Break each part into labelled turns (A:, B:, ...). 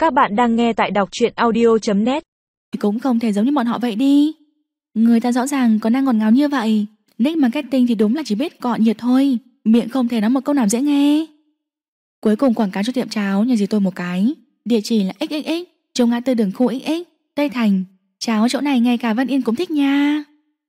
A: Các bạn đang nghe tại đọc truyện audio.net.
B: Cũng không thể giống như bọn họ vậy đi. Người ta rõ ràng còn đang ngọt ngào như vậy. Nick marketing thì đúng là chỉ biết cọ nhiệt thôi, miệng không thể nói một câu nào dễ nghe. Cuối cùng quảng cáo cho tiệm cháo nhà dì tôi một cái. Địa chỉ là XXX, trong ngã tư đường khu XX, Tây Thành. Cháo chỗ này ngay cả Vân Yên cũng thích nha.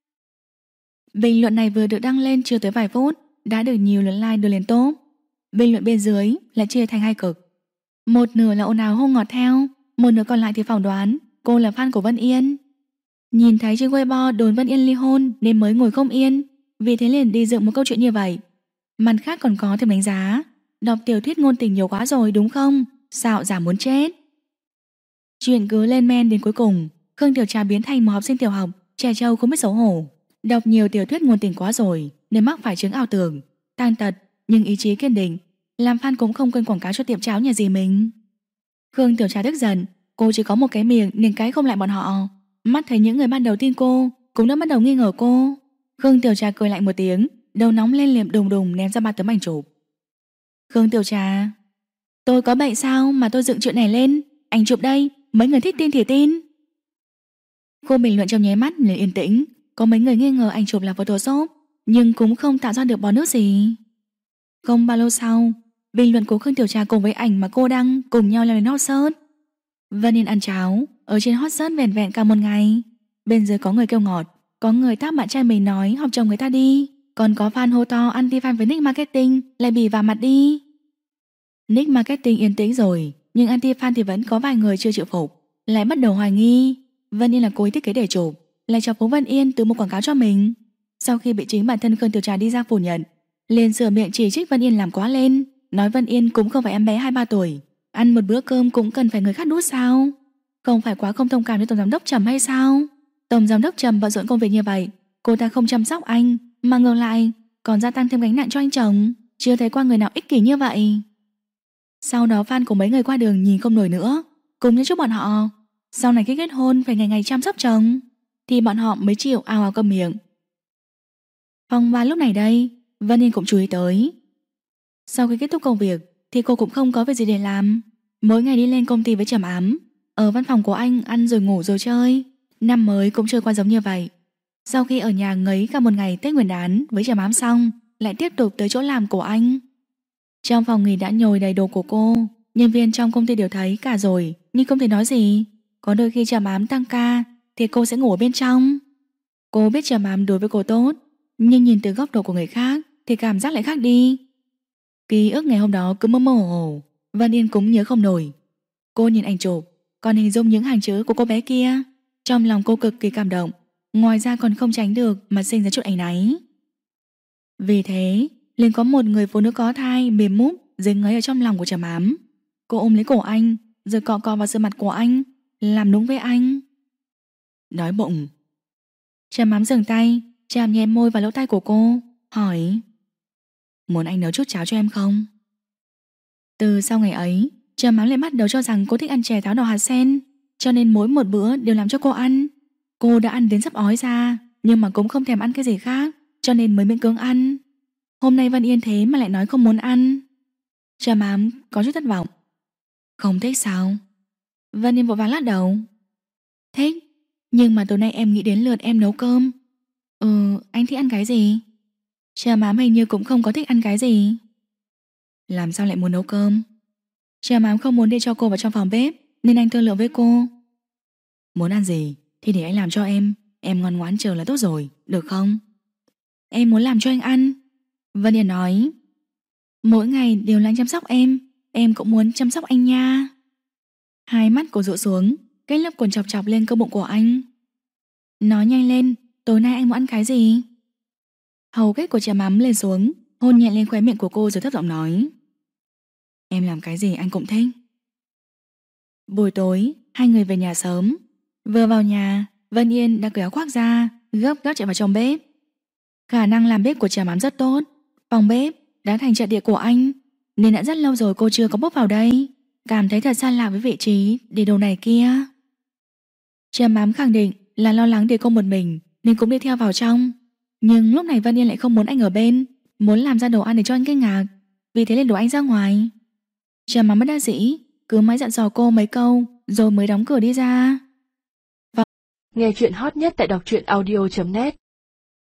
B: Bình luận này vừa được đăng lên chưa tới vài phút đã được nhiều lượt like đưa lên top. Bình luận bên dưới lại chia thành hai cực. Một nửa là ồn ào hô ngọt theo, một nửa còn lại thì phỏng đoán cô là fan của Vân Yên. Nhìn thấy trên Weibo đồn Vân Yên ly hôn nên mới ngồi không yên, vì thế liền đi dựng một câu chuyện như vậy. Mặt khác còn có thêm đánh giá, đọc tiểu thuyết ngôn tình nhiều quá rồi đúng không? Xạo giả muốn chết. Chuyện cứ lên men đến cuối cùng, Khương Tiểu Trà biến thành một học sinh tiểu học, trẻ trâu không biết xấu hổ. Đọc nhiều tiểu thuyết ngôn tình quá rồi nên mắc phải chứng ảo tưởng, tàn tật nhưng ý chí kiên định, làm fan cũng không quên quảng cáo cho tiệm cháo nhà dì mình. Khương Tiểu Trà tức giận, cô chỉ có một cái miệng nên cái không lại bọn họ. Mắt thấy những người ban đầu tin cô cũng đã bắt đầu nghi ngờ cô. Khương Tiểu Trà cười lạnh một tiếng, đầu nóng lên liệm đùng đùng ném ra 3 tấm ảnh chụp. Khương Tiểu Trà, tôi có bệnh sao mà tôi dựng chuyện này lên? Ảnh chụp đây, mấy người thích tin thì tin. Cô bình luận trong nháy mắt liền yên tĩnh. Có mấy người nghi ngờ ảnh chụp là Photoshop, nhưng cũng không tạo ra được bọt nước gì. Không bao lâu sau, bình luận của Khương Tiểu Trà cùng với ảnh mà cô đăng cùng nhau leo lên hot search. Vân Yên ăn cháo ở trên hot search vẻn vẹn cả một ngày. Bên dưới có người kêu ngọt, có người tác bạn trai mình nói học chồng người ta đi, còn có fan hô to anti fan với Nick Marketing lại bị vào mặt đi. Nick Marketing yên tĩnh rồi, nhưng anti fan thì vẫn có vài người chưa chịu phục, lại bắt đầu hoài nghi Vân Yên là cố ý thiết kế để chụp, lại chọc phúng Vân Yên từ một quảng cáo cho mình. Sau khi bị chính bản thân Khương Tiểu Trà đi ra phủ nhận, liền sửa miệng chỉ trích Vân Yên làm quá lên, nói Vân Yên cũng không phải em bé 2-3 tuổi, ăn một bữa cơm cũng cần phải người khác đút sao? Không phải quá không thông cảm với tổng giám đốc Trầm hay sao? Tổng giám đốc Trầm bận rộn công việc như vậy, cô ta không chăm sóc anh, mà ngược lại còn gia tăng thêm gánh nặng cho anh chồng. Chưa thấy qua người nào ích kỷ như vậy. Sau đó fan của mấy người qua đường nhìn không nổi nữa, cùng nhau chúc bọn họ sau này khi kết hôn phải ngày ngày chăm sóc chồng, thì bọn họ mới chịu ào ào câm miệng. Phòng ba lúc này đây, Vân Yên cũng chú ý tới. Sau khi kết thúc công việc thì cô cũng không có việc gì để làm, mỗi ngày đi lên công ty với Trầm Ám, ở văn phòng của anh ăn rồi ngủ rồi chơi. Năm mới cũng trôi qua giống như vậy. Sau khi ở nhà ngấy cả một ngày Tết Nguyên đán với Trầm Ám xong, lại tiếp tục tới chỗ làm của anh. Trong phòng nghỉ đã nhồi đầy đồ của cô, nhân viên trong công ty đều thấy cả rồi nhưng không thể nói gì. Có đôi khi Trầm Ám tăng ca thì cô sẽ ngủ ở bên trong. Cô biết Trầm Ám đối với cô tốt, nhưng nhìn từ góc độ của người khác thì cảm giác lại khác đi. Ký ức ngày hôm đó cứ mơ mơ hồ hồ, Vân Yên cũng nhớ không nổi. Cô nhìn ảnh chụp, còn hình dung những hàng chữ của cô bé kia, trong lòng cô cực kỳ cảm động, ngoài ra còn không tránh được mà sinh ra chút áy náy. Vì thế liền có một người phụ nữ có thai mềm múp dính ngấy ở trong lòng của Trầm Ám. Cô ôm lấy cổ anh rồi cọ cọ vào sườn mặt của anh, làm nũng với anh. Đói bụng. Trầm Ám dừng tay, chạm nhẹ môi vào lỗ tai của cô, hỏi: muốn anh nấu chút cháo cho em không? Từ sau ngày ấy, Trầm Ám lại bắt đầu cho rằng cô thích ăn chè táo đỏ hạt sen, cho nên mỗi một bữa đều làm cho cô ăn. Cô đã ăn đến sắp ói ra, nhưng mà cũng không thèm ăn cái gì khác, cho nên mới miễn cưỡng ăn. Hôm nay Vân Yên thế mà lại nói không muốn ăn. Trầm Ám có chút thất vọng. Không thích sao? Vân Yên vội vàng lắc đầu. Thích, nhưng mà tối nay em nghĩ đến lượt em nấu cơm. Anh thích ăn cái gì? Trầm Ám hình như cũng không có thích ăn cái gì. Làm sao lại muốn nấu cơm? Trầm Ám không muốn đi cho cô vào trong phòng bếp, nên anh thương lượng với cô. Muốn ăn gì thì để anh làm cho em ngoan ngoãn chờ là tốt rồi, được không? Em muốn làm cho anh ăn. Vân Yên nói. Mỗi ngày đều là anh chăm sóc em cũng muốn chăm sóc anh nha. Hai mắt cô rũ xuống, cái lớp quần chọc chọc lên cơ bụng của anh. Nói nhanh lên, tối nay anh muốn ăn cái gì? Hầu kết của Trầm Ám lên xuống, hôn nhẹ lên khóe miệng của cô rồi thấp giọng nói. Em làm cái gì anh cũng thích. Buổi tối, hai người về nhà sớm. Vừa vào nhà, Vân Yên đã cởi áo khoác ra, gấp gáp chạy vào trong bếp. Khả năng làm bếp của Trầm Ám rất tốt. Phòng bếp đã thành trận địa của anh, nên đã rất lâu rồi cô chưa có bước vào đây, cảm thấy thật xa lạ với vị trí để đồ này kia. Trầm Ám khẳng định là lo lắng để cô một mình nên cũng đi theo vào trong. Nhưng lúc này Vân Yên lại không muốn anh ở bên, muốn làm ra đồ ăn để cho anh kinh ngạc, vì thế liền đuổi anh ra ngoài. Trầm Ám bất đắc dĩ cứ mãi dặn dò cô mấy câu rồi mới đóng cửa đi ra.
A: Nghe chuyện hot nhất tại đọc truyện audio.net